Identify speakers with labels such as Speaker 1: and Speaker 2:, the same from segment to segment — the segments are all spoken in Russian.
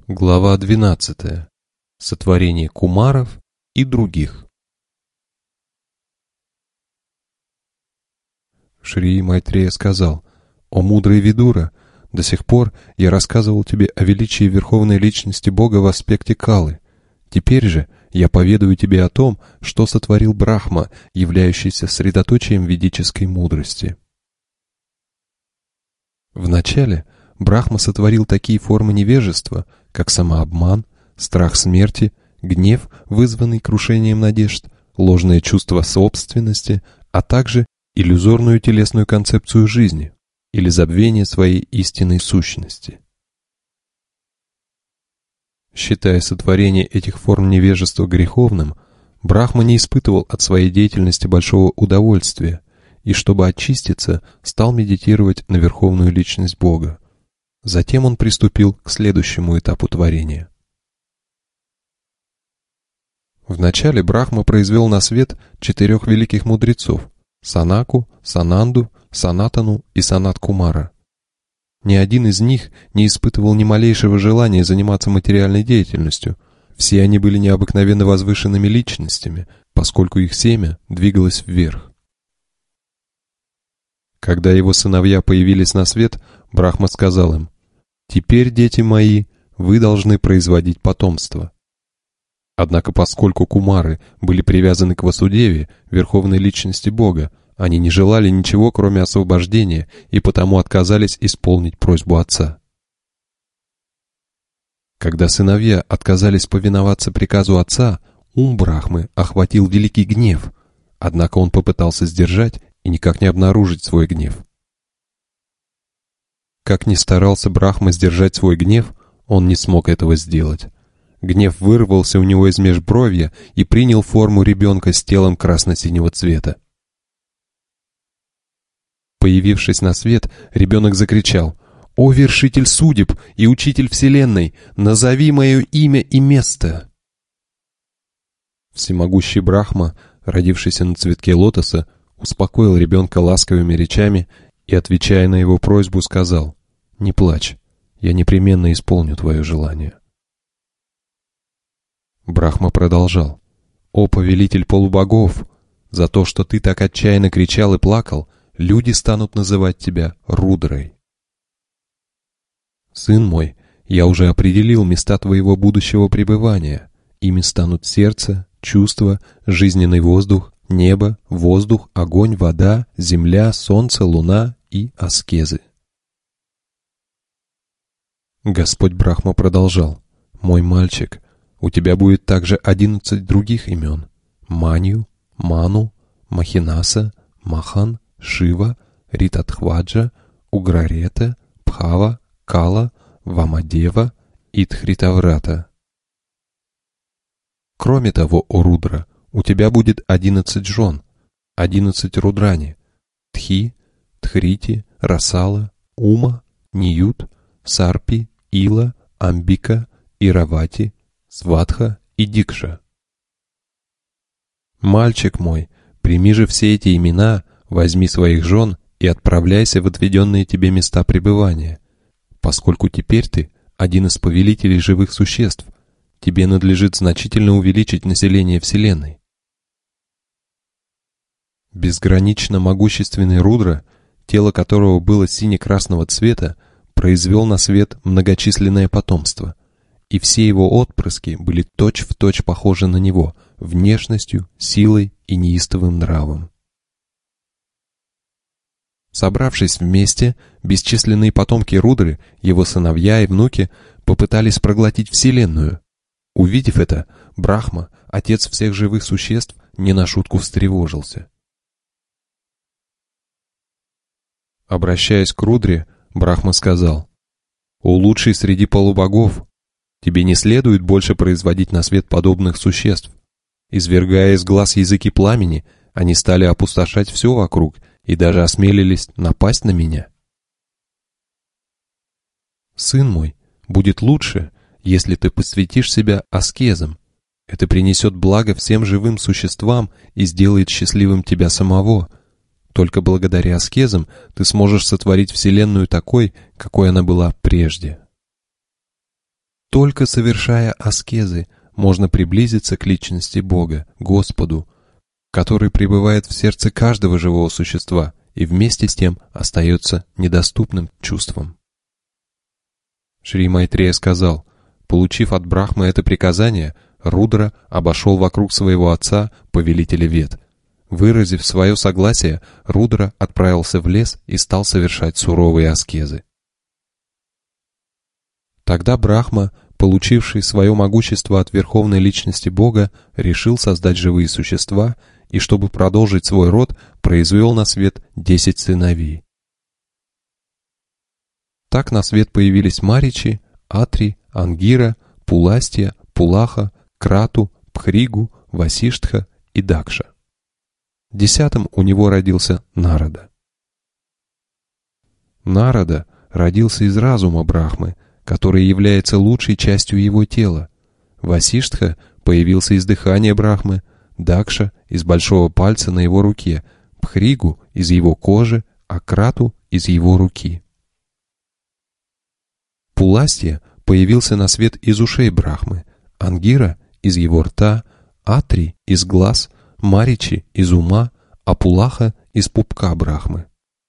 Speaker 1: Глава 12. Сотворение кумаров и других. Шри Майтрея сказал: «О мудрый Видура, до сих пор я рассказывал тебе о величии Верховной Личности Бога в аспекте Калы. Теперь же я поведаю тебе о том, что сотворил Брахма, являющийся средоточием ведической мудрости». Вначале Брахма сотворил такие формы невежества, как самообман, страх смерти, гнев, вызванный крушением надежд, ложное чувство собственности, а также иллюзорную телесную концепцию жизни или забвение своей истинной сущности. Считая сотворение этих форм невежества греховным, Брахма не испытывал от своей деятельности большого удовольствия и, чтобы очиститься, стал медитировать на Верховную Личность Бога. Затем он приступил к следующему этапу творения. Вначале Брахма произвел на свет 4 великих мудрецов — Санаку, Сананду, Санатану и Санат-Кумара. Ни один из них не испытывал ни малейшего желания заниматься материальной деятельностью. Все они были необыкновенно возвышенными личностями, поскольку их семя двигалось вверх. Когда его сыновья появились на свет, Брахма сказал им: «Теперь, дети мои, вы должны производить потомство». Однако, поскольку кумары были привязаны к Васудеве, Верховной Личности Бога, они не желали ничего, кроме освобождения, и потому отказались исполнить просьбу отца. Когда сыновья отказались повиноваться приказу отца, ум Брахмы охватил великий гнев, однако он попытался сдержать и никак не обнаружить свой гнев. Как ни старался Брахма сдержать свой гнев, он не смог этого сделать. Гнев вырвался у него из межбровья и принял форму ребенка с телом красно-синего цвета. Появившись на свет, ребенок закричал: «О вершитель судеб и учитель вселенной, назови мое имя и место!» Всемогущий Брахма, родившийся на цветке лотоса, успокоил ребенка ласковыми речами и, отвечая на его просьбу, сказал: «Не плачь, я непременно исполню твое желание». Брахма продолжал: «О повелитель полубогов, за то, что ты так отчаянно кричал и плакал, люди станут называть тебя Рудрой. Сын мой, я уже определил места твоего будущего пребывания. Ими станут сердце, чувство, жизненный воздух, небо, воздух, огонь, вода, земля, солнце, луна и аскезы». Господь Брахма продолжал: «Мой мальчик, у тебя будет также 11 других имен: Манью, Ману, Махинаса, Махан, Шива, Ритатхваджа, Уграрета, Пхава, Кала, Вамадева и Тхритаврата. Кроме того, о Рудра, у тебя будет 11 жен, 11 рудрани: Тхи, Тхрити, Расала, Ума, Ниют, Сарпи, Ила, Амбика, Иравати, Сватха и Дикша. Мальчик мой, прими же все эти имена, возьми своих жен и отправляйся в отведенные тебе места пребывания, поскольку теперь ты один из повелителей живых существ, тебе надлежит значительно увеличить население Вселенной». Безгранично могущественный Рудра, тело которого было сине-красного цвета, произвел на свет многочисленное потомство, и все его отпрыски были точь-в-точь похожи на него внешностью, силой и неистовым нравом. Собравшись вместе, бесчисленные потомки Рудры, его сыновья и внуки, попытались проглотить Вселенную. Увидев это, Брахма, отец всех живых существ, не на шутку встревожился. Обращаясь к Рудре, Брахма сказал: «О лучший среди полубогов, тебе не следует больше производить на свет подобных существ. Извергая из глаз языки пламени, они стали опустошать все вокруг и даже осмелились напасть на меня. Сын мой, будет лучше, если ты посвятишь себя аскезам. Это принесет благо всем живым существам и сделает счастливым тебя самого. Только благодаря аскезам ты сможешь сотворить Вселенную такой, какой она была прежде». только совершая аскезы, можно приблизиться к личности Бога, Господу, который пребывает в сердце каждого живого существа и вместе с тем остается недоступным чувством. Шри Майтрея сказал: получив от Брахмы это приказание, Рудра обошел вокруг своего отца, повелителя Вед. Выразив свое согласие, Рудра отправился в лес и стал совершать суровые аскезы. Тогда Брахма, получивший свое могущество от верховной личности Бога, решил создать живые существа и, чтобы продолжить свой род, произвел на свет 10 сыновей. Так на свет появились Маричи, Атри, Ангира, Пуластья, Пулаха, Крату, Пхригу, Васиштха и Дакша. 10-м у него родился Нарада. Нарада родился из разума Брахмы, который является лучшей частью его тела. Васиштха появился из дыхания Брахмы, Дакша из большого пальца на его руке, Пхригу из его кожи, а Крату из его руки. Пуластья появился на свет из ушей Брахмы, Ангира из его рта, Атри из глаз, Маричи из ума, а Пулаха из пупка Брахмы.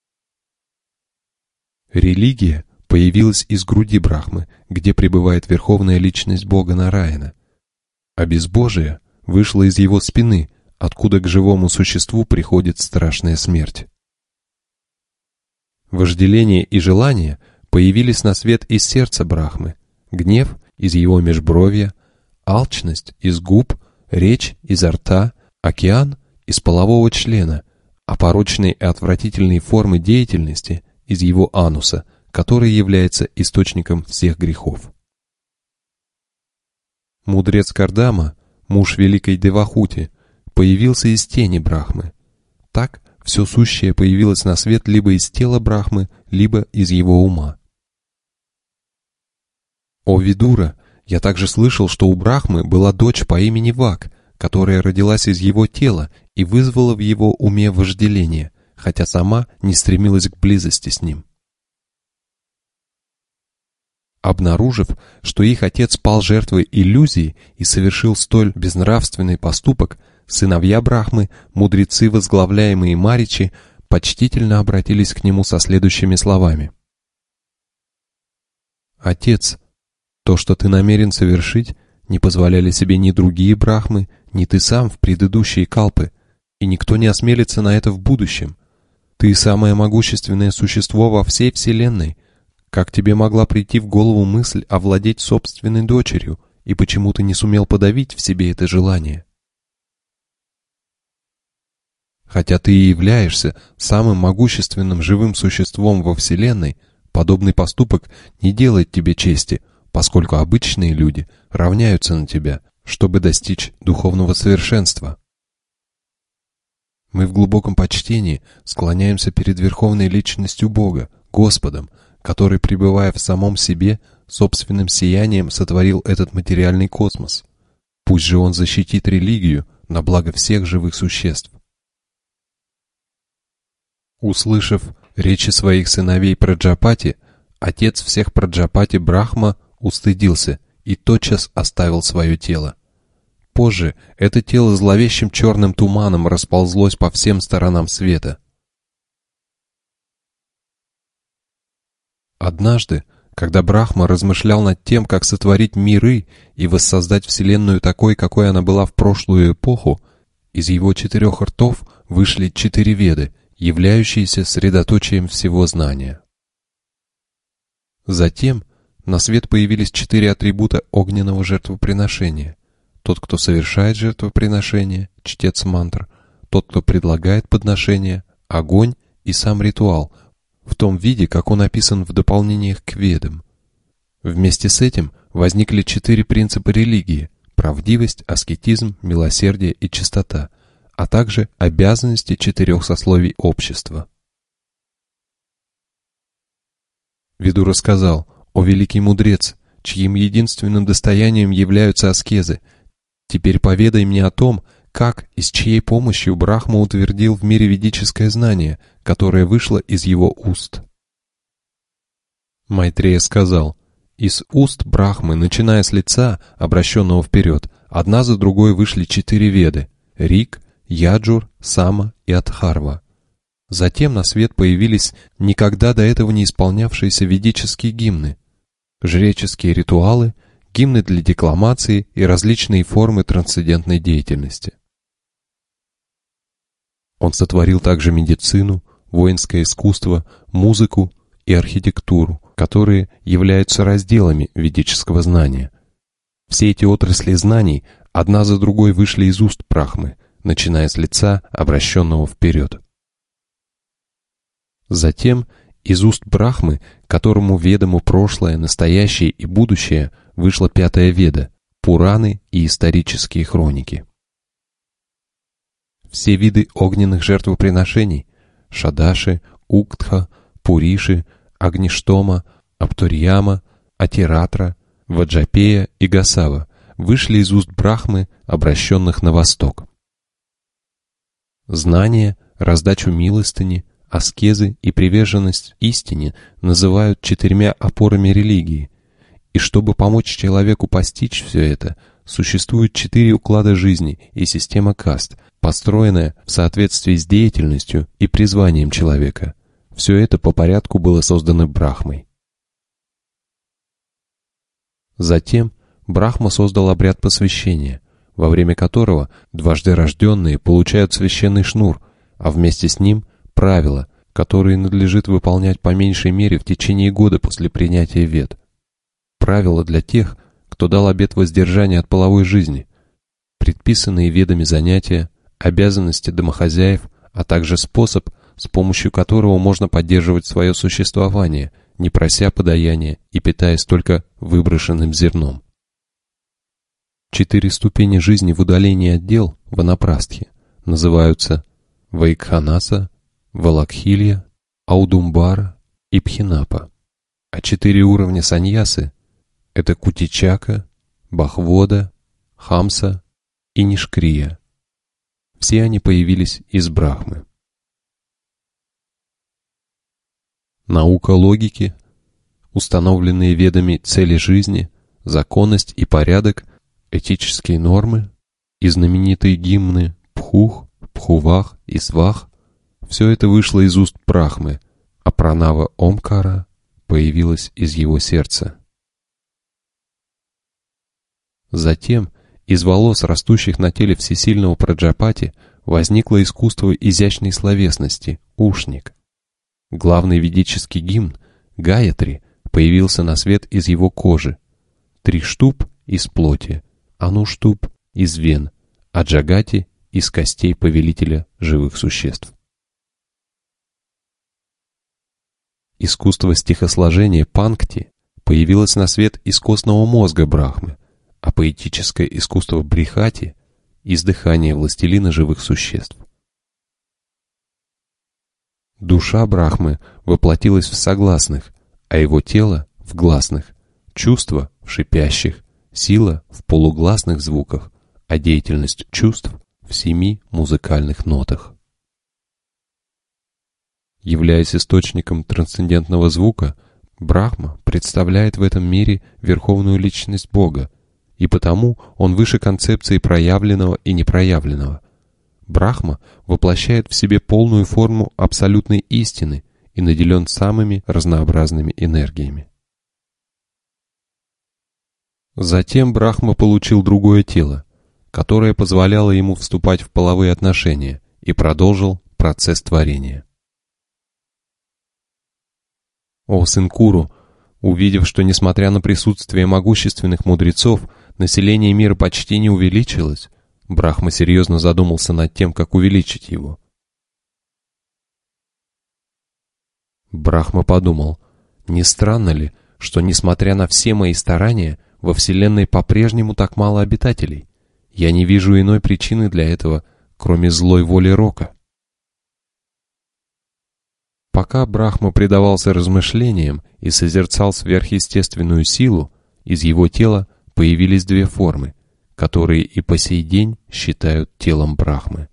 Speaker 1: Религия появилась из груди Брахмы, где пребывает верховная личность Бога Нараяна, а безбожие вышло из его спины, откуда к живому существу приходит страшная смерть. Вожделение и желание появились на свет из сердца Брахмы, гнев из его межбровья, алчность из губ, речь изо рта, океан из полового члена, а порочные и отвратительные формы деятельности из его ануса, который является источником всех грехов. Мудрец Кардама, муж великой Девахути, появился из тени Брахмы. Так все сущее появилось на свет либо из тела Брахмы, либо из его ума. О Видура, я также слышал, что у Брахмы была дочь по имени Вак, которая родилась из его тела и вызвала в его уме вожделение, хотя сама не стремилась к близости с ним. Обнаружив, что их отец пал жертвой иллюзии и совершил столь безнравственный поступок, сыновья Брахмы, мудрецы, возглавляемые Маричи, почтительно обратились к нему со следующими словами: «Отец, то, что ты намерен совершить, не позволяли себе ни другие Брахмы, ни ты сам в предыдущие калпы, и никто не осмелится на это в будущем. Ты самое могущественное существо во всей вселенной. Как тебе могла прийти в голову мысль овладеть собственной дочерью, и почему ты не сумел подавить в себе это желание? Хотя ты и являешься самым могущественным живым существом во вселенной, подобный поступок не делает тебе чести, поскольку обычные люди равняются на тебя, чтобы достичь духовного совершенства. Мы в глубоком почтении склоняемся перед верховной личностью Бога, Господом, который, пребывая в самом себе, собственным сиянием сотворил этот материальный космос. Пусть же Он защитит религию на благо всех живых существ». Услышав речи своих сыновей Праджапати, отец всех Праджапати Брахма устыдился и тотчас оставил свое тело. Позже это тело зловещим черным туманом расползлось по всем сторонам света. Однажды, когда Брахма размышлял над тем, как сотворить миры и воссоздать Вселенную такой, какой она была в прошлую эпоху, из его 4 ртов вышли 4 Веды, являющиеся средоточием всего знания. Затем на свет появились 4 атрибута огненного жертвоприношения: тот, кто совершает жертвоприношение, чтец мантр; тот, кто предлагает подношение, огонь; и сам ритуал, в том виде, как он описан в дополнениях к Ведам. Вместе с этим возникли 4 принципа религии: правдивость, аскетизм, милосердие и чистота, а также обязанности 4 сословий общества. Видура сказал: «О великий мудрец, чьим единственным достоянием являются аскезы, теперь поведай мне о том, как и с чьей помощью Брахма утвердил в мире ведическое знание, которое вышло из его уст». Майтрея сказал: Из уст Брахмы, начиная с лица, обращенного вперед, одна за другой вышли 4 веды — Рик, Яджур, Сама и Адхарва. Затем на свет появились никогда до этого не исполнявшиеся ведические гимны, жреческие ритуалы, гимны для декламации и различные формы трансцендентной деятельности. Он сотворил также медицину, воинское искусство, музыку и архитектуру, которые являются разделами ведического знания. Все эти отрасли знаний одна за другой вышли из уст Брахмы, начиная с лица, обращенного вперед. Затем из уст Брахмы, которому ведомо прошлое, настоящее и будущее, вышла 5-я веда — Пураны и исторические хроники. Все виды огненных жертвоприношений — Шадаши, Уктха, Пуриши, Агништома, Аптурьяма, Атиратра, Ваджапея и Гасава — вышли из уст Брахмы, обращенных на восток. Знание, раздачу милостыни, аскезы и приверженность истине называют 4 опорами религии, и чтобы помочь человеку постичь все это, существует 4 уклада жизни и система каст, построенная в соответствии с деятельностью и призванием человека. Все это по порядку было создано Брахмой. Затем Брахма создал обряд посвящения, во время которого дважды рожденные получают священный шнур, а вместе с ним правила, которые надлежит выполнять по меньшей мере в течение года после принятия вед. Правила для тех, кто дал обет воздержания от половой жизни, предписанные ведами занятия, обязанности домохозяев, а также способ, с помощью которого можно поддерживать свое существование, не прося подаяния и питаясь только выброшенным зерном. 4 ступени жизни в удалении от дел, ванапрастхи, называются Вайкханаса, Валакхилья, Аудумбара и Пхинапа, а 4 уровня саньясы — это Кутичака, Бахвода, Хамса и Нишкрия. Все они появились из Брахмы. Наука логики, установленные ведами цели жизни, законность и порядок, этические нормы и знаменитые гимны Пхух, Пхувах и Свах — все это вышло из уст Брахмы, а пранава Омкара появилась из его сердца. Затем из волос, растущих на теле всесильного Праджапати, возникло искусство изящной словесности — ушник. Главный ведический гимн — Гаятри — появился на свет из его кожи, Триштуб — из плоти, Ануштуб — из вен, а Джагати — из костей повелителя живых существ. Искусство стихосложения Панкти появилось на свет из костного мозга Брахмы, а поэтическое искусство Брихати — из дыхания властелина живых существ. Душа Брахмы воплотилась в согласных, а его тело — в гласных, чувства — в шипящих, сила — в полугласных звуках, а деятельность чувств — в 7 музыкальных нотах. Являясь источником трансцендентного звука, Брахма представляет в этом мире верховную личность Бога, и потому он выше концепции проявленного и непроявленного. Брахма воплощает в себе полную форму абсолютной истины и наделен самыми разнообразными энергиями. Затем Брахма получил другое тело, которое позволяло ему вступать в половые отношения, и продолжил процесс творения. О сын Куру, увидев, что несмотря на присутствие могущественных мудрецов, население мира почти не увеличилось, Брахма серьезно задумался над тем, как увеличить его. Брахма подумал, не странно ли, что, несмотря на все мои старания, во Вселенной по-прежнему так мало обитателей? Я не вижу иной причины для этого, кроме злой воли Рока. Пока Брахма предавался размышлениям и созерцал сверхъестественную силу, из его тела появились 2 формы, которые и по сей день считают телом Брахмы.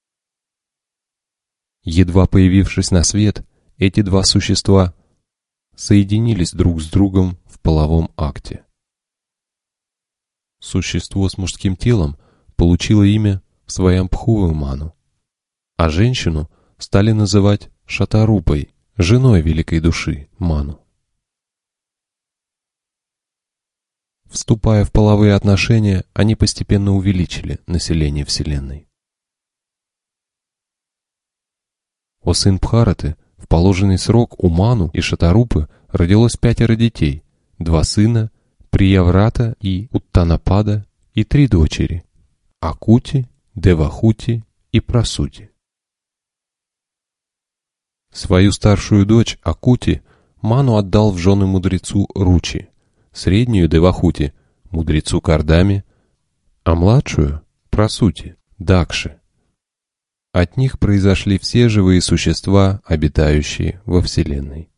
Speaker 1: Едва появившись на свет, эти 2 существа соединились друг с другом в половом акте. Существо с мужским телом получило имя Сваямбхува Ману, а женщину стали называть Шатарупой, женой великой души Ману. Вступая в половые отношения, они постепенно увеличили население Вселенной. О сын Бхараты, в положенный срок у Ману и Шатарупы родилось 5 детей, 2 сына, Прияврата и Уттанапада, и 3 дочери, Акути, Девахути и Прасути. Свою старшую дочь Акути Ману отдал в жены мудрецу Ручи, среднюю Девахути мудрецу Кардами, а младшую Прасути Дакши. От них произошли все живые существа, обитающие во Вселенной.